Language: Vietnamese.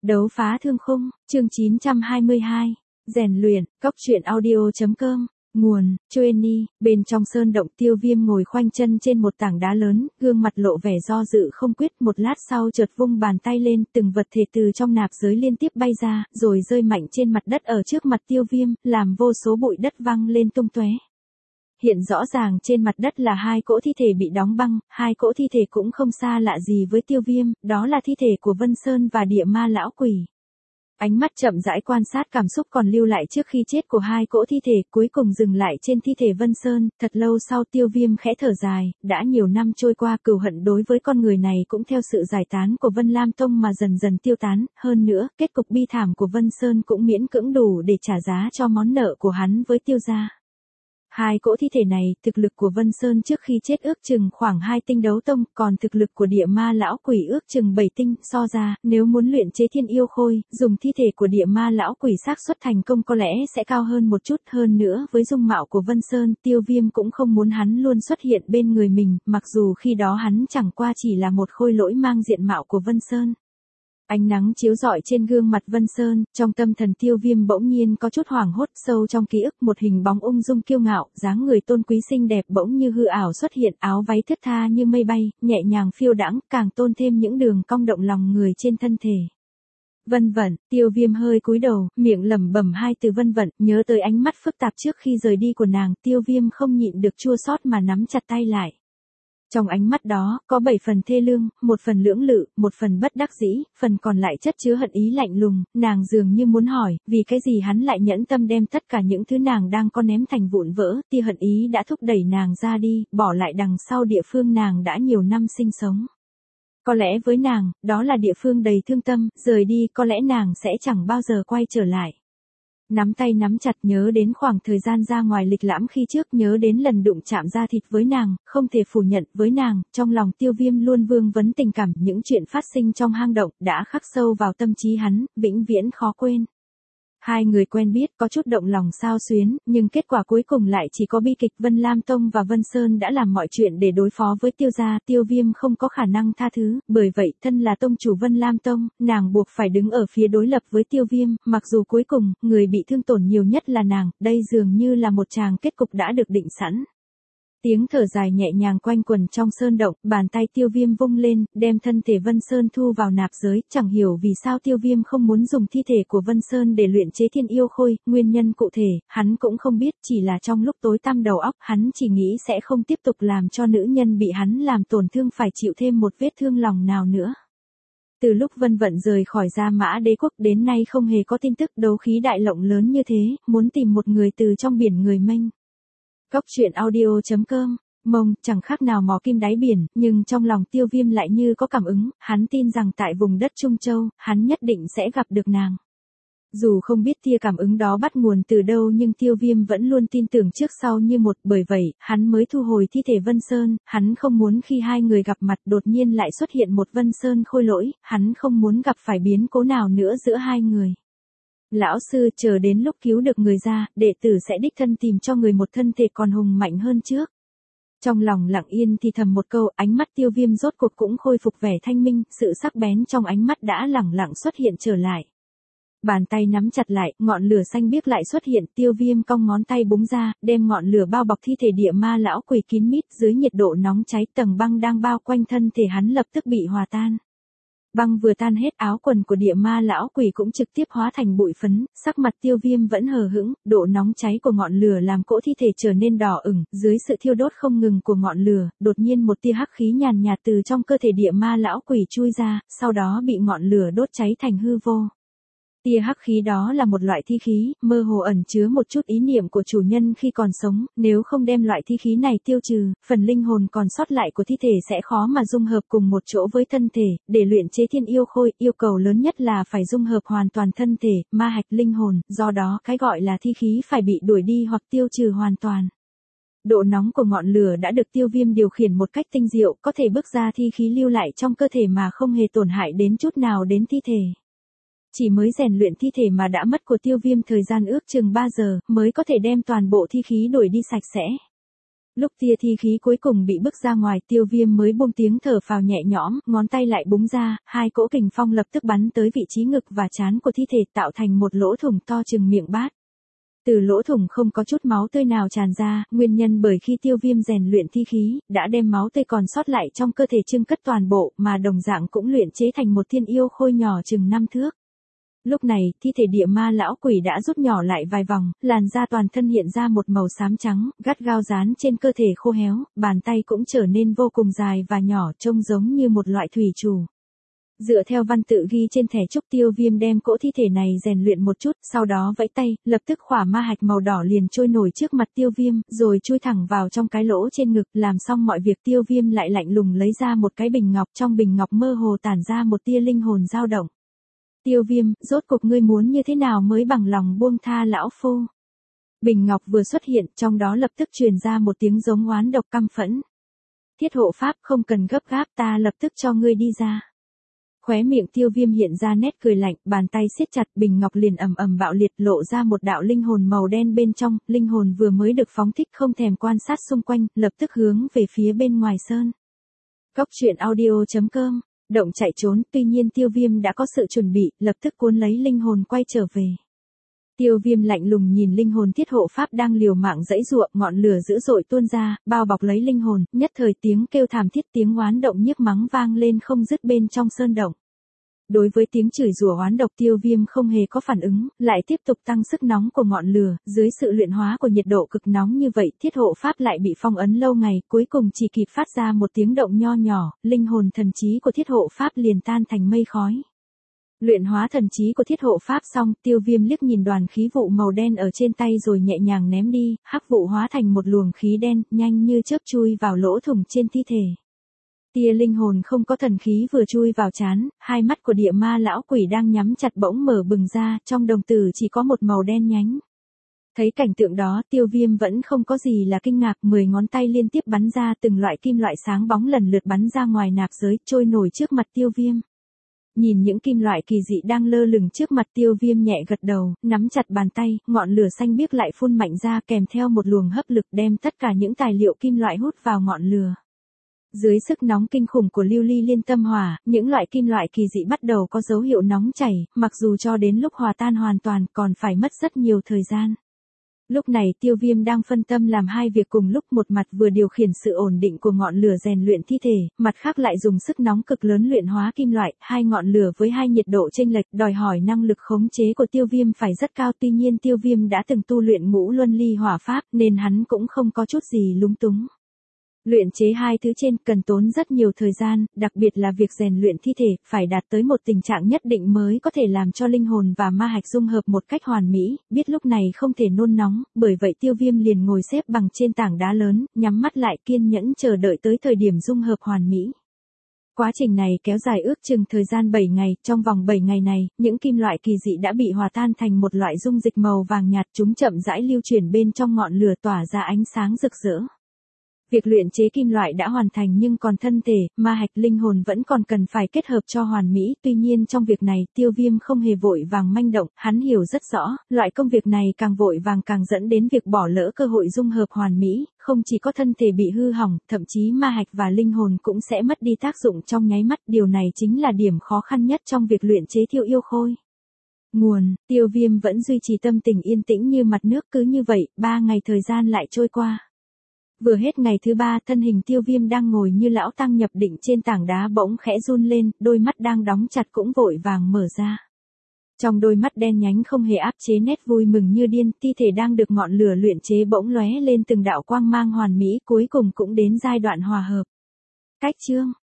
Đấu phá thương khung, chương 922. Rèn luyện, cóc truyện audio.com. Nguồn, Chueni. Bên trong sơn động Tiêu Viêm ngồi khoanh chân trên một tảng đá lớn, gương mặt lộ vẻ do dự không quyết, một lát sau chợt vung bàn tay lên, từng vật thể từ trong nạp giới liên tiếp bay ra, rồi rơi mạnh trên mặt đất ở trước mặt Tiêu Viêm, làm vô số bụi đất văng lên tung tóe. Hiện rõ ràng trên mặt đất là hai cỗ thi thể bị đóng băng, hai cỗ thi thể cũng không xa lạ gì với Tiêu Viêm, đó là thi thể của Vân Sơn và Địa Ma lão quỷ. Ánh mắt chậm rãi quan sát cảm xúc còn lưu lại trước khi chết của hai cỗ thi thể, cuối cùng dừng lại trên thi thể Vân Sơn. Thật lâu sau Tiêu Viêm khẽ thở dài, đã nhiều năm trôi qua, cừu hận đối với con người này cũng theo sự giải tán của Vân Lam Tông mà dần dần tiêu tán, hơn nữa, kết cục bi thảm của Vân Sơn cũng miễn cưỡng đủ để trả giá cho món nợ của hắn với Tiêu gia. Hai cỗ thi thể này, thực lực của Vân Sơn trước khi chết ước chừng khoảng 2 tinh đấu tông, còn thực lực của Địa Ma lão quỷ ước chừng 7 tinh, so ra, nếu muốn luyện chế thiên yêu khôi, dùng thi thể của Địa Ma lão quỷ xác suất thành công có lẽ sẽ cao hơn một chút, hơn nữa, với dung mạo của Vân Sơn, Tiêu Viêm cũng không muốn hắn luôn xuất hiện bên người mình, mặc dù khi đó hắn chẳng qua chỉ là một khôi lỗi mang diện mạo của Vân Sơn. Ánh nắng chiếu rọi trên gương mặt Vân Sơn, trong tâm thần Tiêu Viêm bỗng nhiên có chút hoảng hốt, sâu trong ký ức một hình bóng ung dung kiêu ngạo, dáng người tôn quý xinh đẹp bỗng như hư ảo xuất hiện, áo váy thướt tha như mây bay, nhẹ nhàng phiêu đãng, càng tôn thêm những đường cong động lòng người trên thân thể. Vân Vận. Tiêu Viêm hơi cúi đầu, miệng lẩm bẩm hai từ Vân Vận, nhớ tới ánh mắt phức tạp trước khi rời đi của nàng, Tiêu Viêm không nhịn được chua xót mà nắm chặt tay lại. Trong ánh mắt đó, có 7 phần thê lương, một phần lưỡng lự, một phần bất đắc dĩ, phần còn lại chất chứa hận ý lạnh lùng, nàng dường như muốn hỏi, vì cái gì hắn lại nhẫn tâm đem tất cả những thứ nàng đang có ném thành vụn vỡ, tia hận ý đã thúc đẩy nàng ra đi, bỏ lại đằng sau địa phương nàng đã nhiều năm sinh sống. Có lẽ với nàng, đó là địa phương đầy thương tâm, rời đi có lẽ nàng sẽ chẳng bao giờ quay trở lại. Nắm tay nắm chặt, nhớ đến khoảng thời gian ra ngoài lịch lãm khi trước, nhớ đến lần đụng chạm da thịt với nàng, không thể phủ nhận, với nàng, trong lòng Tiêu Viêm luôn vương vấn tình cảm, những chuyện phát sinh trong hang động, đã khắc sâu vào tâm trí hắn, vĩnh viễn khó quên. Hai người quen biết, có chút động lòng xao xuyến, nhưng kết quả cuối cùng lại chỉ có bi kịch. Vân Lam Tông và Vân Sơn đã làm mọi chuyện để đối phó với Tiêu gia, Tiêu Viêm không có khả năng tha thứ, bởi vậy, thân là tông chủ Vân Lam Tông, nàng buộc phải đứng ở phía đối lập với Tiêu Viêm, mặc dù cuối cùng, người bị thương tổn nhiều nhất là nàng, đây dường như là một tràng kết cục đã được định sẵn. Tiếng thở dài nhẹ nhàng quanh quẩn trong sơn động, bàn tay Tiêu Viêm vung lên, đem thân thể Vân Sơn thu vào nạp giới, chẳng hiểu vì sao Tiêu Viêm không muốn dùng thi thể của Vân Sơn để luyện chế thiên yêu khôi, nguyên nhân cụ thể, hắn cũng không biết, chỉ là trong lúc tối tăm đầu óc, hắn chỉ nghĩ sẽ không tiếp tục làm cho nữ nhân bị hắn làm tổn thương phải chịu thêm một vết thương lòng nào nữa. Từ lúc Vân Vận rời khỏi Gia Mã Đế quốc đến nay không hề có tin tức, đấu khí đại lộng lớn như thế, muốn tìm một người từ trong biển người mênh. Cóc truyện audio.com. Mông, chẳng khác nào mò kim đáy biển, nhưng trong lòng Tiêu Viêm lại như có cảm ứng, hắn tin rằng tại vùng đất Trung Châu, hắn nhất định sẽ gặp được nàng. Dù không biết tia cảm ứng đó bắt nguồn từ đâu nhưng Tiêu Viêm vẫn luôn tin tưởng trước sau như một, bởi vậy, hắn mới thu hồi thi thể Vân Sơn, hắn không muốn khi hai người gặp mặt đột nhiên lại xuất hiện một Vân Sơn khôi lỗi, hắn không muốn gặp phải biến cố nào nữa giữa hai người. Lão sư, chờ đến lúc cứu được người ra, đệ tử sẽ đích thân tìm cho người một thân thể còn hùng mạnh hơn trước. Trong lòng lặng yên thì thầm một câu, ánh mắt Tiêu Viêm rốt cuộc cũng khôi phục vẻ thanh minh, sự sắc bén trong ánh mắt đã lẳng lặng xuất hiện trở lại. Bàn tay nắm chặt lại, ngọn lửa xanh biếc lại xuất hiện, Tiêu Viêm cong ngón tay búng ra, đem ngọn lửa bao bọc thi thể Địa Ma lão quỷ kín mít, dưới nhiệt độ nóng cháy, tầng băng đang bao quanh thân thể hắn lập tức bị hòa tan. Băng vừa tan hết, áo quần của Địa Ma lão quỷ cũng trực tiếp hóa thành bụi phấn, sắc mặt Tiêu Viêm vẫn hờ hững, độ nóng cháy của ngọn lửa làm cỗ thi thể trở nên đỏ ửng, dưới sự thiêu đốt không ngừng của ngọn lửa, đột nhiên một tia hắc khí nhàn nhạt từ trong cơ thể Địa Ma lão quỷ chui ra, sau đó bị ngọn lửa đốt cháy thành hư vô. Tia hắc khí đó là một loại thi khí, mơ hồ ẩn chứa một chút ý niệm của chủ nhân khi còn sống, nếu không đem loại thi khí này tiêu trừ, phần linh hồn còn sót lại của thi thể sẽ khó mà dung hợp cùng một chỗ với thân thể, để luyện chế thiên yêu khôi, yêu cầu lớn nhất là phải dung hợp hoàn toàn thân thể, ma hạch linh hồn, do đó cái gọi là thi khí phải bị đuổi đi hoặc tiêu trừ hoàn toàn. Độ nóng của ngọn lửa đã được Tiêu Viêm điều khiển một cách tinh diệu, có thể bức ra thi khí lưu lại trong cơ thể mà không hề tổn hại đến chút nào đến thi thể. Chỉ mới rèn luyện thi thể mà đã mất của Tiêu Viêm thời gian ước chừng 3 giờ, mới có thể đem toàn bộ thi khí đuổi đi sạch sẽ. Lúc tia thi khí cuối cùng bị bức ra ngoài, Tiêu Viêm mới buông tiếng thở phào nhẹ nhõm, ngón tay lại búng ra, hai cỗ kình phong lập tức bắn tới vị trí ngực và trán của thi thể, tạo thành một lỗ thủng to chừng miệng bát. Từ lỗ thủng không có chút máu tươi nào tràn ra, nguyên nhân bởi khi Tiêu Viêm rèn luyện thi khí, đã đem máu tươi còn sót lại trong cơ thể trưng cất toàn bộ, mà đồng dạng cũng luyện chế thành một thiên yêu khôi nhỏ chừng 5 thước. Lúc này, thi thể địa ma lão quỷ đã rút nhỏ lại vài vòng, làn da toàn thân hiện ra một màu xám trắng, gắt gao dán trên cơ thể khô héo, bàn tay cũng trở nên vô cùng dài và nhỏ, trông giống như một loại thủy trù. Dựa theo văn tự ghi trên thẻ trúc, Tiêu Viêm đem cỗ thi thể này rèn luyện một chút, sau đó vẫy tay, lập tức khỏa ma hạch màu đỏ liền trôi nổi trước mặt Tiêu Viêm, rồi chui thẳng vào trong cái lỗ trên ngực. Làm xong mọi việc, Tiêu Viêm lại lạnh lùng lấy ra một cái bình ngọc, trong bình ngọc mơ hồ tản ra một tia linh hồn dao động. Tiêu Viêm, rốt cuộc ngươi muốn như thế nào mới bằng lòng buông tha lão phu? Bình ngọc vừa xuất hiện, trong đó lập tức truyền ra một tiếng giống oán độc căm phẫn. Thiết hộ pháp, không cần gấp gáp, ta lập tức cho ngươi đi ra. Khóe miệng Tiêu Viêm hiện ra nét cười lạnh, bàn tay siết chặt, bình ngọc liền ầm ầm bạo liệt, lộ ra một đạo linh hồn màu đen bên trong. Linh hồn vừa mới được phóng thích không thèm quan sát xung quanh, lập tức hướng về phía bên ngoài sơn. Goctruyện.audio.com Động chạy trốn, tuy nhiên Tiêu Viêm đã có sự chuẩn bị, lập tức cuốn lấy linh hồn quay trở về. Tiêu Viêm lạnh lùng nhìn linh hồn thiết hộ pháp đang liều mạng giãy giụa, ngọn lửa dữ dội tuôn ra, bao bọc lấy linh hồn, nhất thời tiếng kêu thảm thiết, tiếng oán động nhiếc mắng vang lên không dứt bên trong sơn động. Đối với tiếng chửi rủa oán độc, Tiêu Viêm không hề có phản ứng, lại tiếp tục tăng sức nóng của ngọn lửa, dưới sự luyện hóa của nhiệt độ cực nóng như vậy, thiết hộ pháp lại bị phong ấn lâu ngày, cuối cùng chỉ kịp phát ra một tiếng động nho nhỏ, linh hồn thần trí của thiết hộ pháp liền tan thành mây khói. Luyện hóa thần trí của thiết hộ pháp xong, Tiêu Viêm liếc nhìn đoàn khí vụ màu đen ở trên tay rồi nhẹ nhàng ném đi, hắc vụ hóa thành một luồng khí đen, nhanh như chớp chui vào lỗ thủng trên thi thể. Tia linh hồn không có thần khí vừa chui vào trán, hai mắt của địa ma lão quỷ đang nhắm chặt bỗng mở bừng ra, trong đồng tử chỉ có một màu đen nhánh. Thấy cảnh tượng đó, Tiêu Viêm vẫn không có gì là kinh ngạc, 10 ngón tay liên tiếp bắn ra, từng loại kim loại sáng bóng lần lượt bắn ra ngoài nạp giới, trôi nổi trước mặt Tiêu Viêm. Nhìn những kim loại kỳ dị đang lơ lửng trước mặt, Tiêu Viêm nhẹ gật đầu, nắm chặt bàn tay, ngọn lửa xanh biếc lại phun mạnh ra, kèm theo một luồng hấp lực đem tất cả những tài liệu kim loại hút vào ngọn lửa. Dưới sức nóng kinh khủng của lưu ly liên tâm hỏa, những loại kim loại kỳ dị bắt đầu có dấu hiệu nóng chảy, mặc dù cho đến lúc hòa tan hoàn toàn còn phải mất rất nhiều thời gian. Lúc này Tiêu Viêm đang phân tâm làm hai việc cùng lúc, một mặt vừa điều khiển sự ổn định của ngọn lửa rèn luyện thi thể, mặt khác lại dùng sức nóng cực lớn luyện hóa kim loại, hai ngọn lửa với hai nhiệt độ chênh lệch, đòi hỏi năng lực khống chế của Tiêu Viêm phải rất cao, tuy nhiên Tiêu Viêm đã từng tu luyện ngũ luân ly hỏa pháp nên hắn cũng không có chút gì lúng túng. Luyện chế hai thứ trên cần tốn rất nhiều thời gian, đặc biệt là việc rèn luyện thi thể, phải đạt tới một tình trạng nhất định mới có thể làm cho linh hồn và ma hạch dung hợp một cách hoàn mỹ, biết lúc này không thể nôn nóng, bởi vậy Tiêu Viêm liền ngồi xếp bằng trên tảng đá lớn, nhắm mắt lại kiên nhẫn chờ đợi tới thời điểm dung hợp hoàn mỹ. Quá trình này kéo dài ước chừng thời gian 7 ngày, trong vòng 7 ngày này, những kim loại kỳ dị đã bị hòa tan thành một loại dung dịch màu vàng nhạt, chúng chậm rãi lưu chuyển bên trong ngọn lửa tỏa ra ánh sáng rực rỡ. Việc luyện chế kim loại đã hoàn thành nhưng còn thân thể, ma hạch, linh hồn vẫn còn cần phải kết hợp cho hoàn mỹ, tuy nhiên trong việc này Tiêu Viêm không hề vội vàng manh động, hắn hiểu rất rõ, loại công việc này càng vội vàng càng dẫn đến việc bỏ lỡ cơ hội dung hợp hoàn mỹ, không chỉ có thân thể bị hư hỏng, thậm chí ma hạch và linh hồn cũng sẽ mất đi tác dụng trong nháy mắt, điều này chính là điểm khó khăn nhất trong việc luyện chế Thiêu Yêu Khôi. Nguồn, Tiêu Viêm vẫn duy trì tâm tình yên tĩnh như mặt nước, cứ như vậy, 3 ngày thời gian lại trôi qua. Vừa hết ngày thứ 3, thân hình Tiêu Viêm đang ngồi như lão tăng nhập định trên tảng đá bỗng khẽ run lên, đôi mắt đang đóng chặt cũng vội vàng mở ra. Trong đôi mắt đen nhánh không hề áp chế nét vui mừng như điên, thi thể đang được ngọn lửa luyện chế bỗng lóe lên từng đạo quang mang hoàn mỹ, cuối cùng cũng đến giai đoạn hòa hợp. Cách chương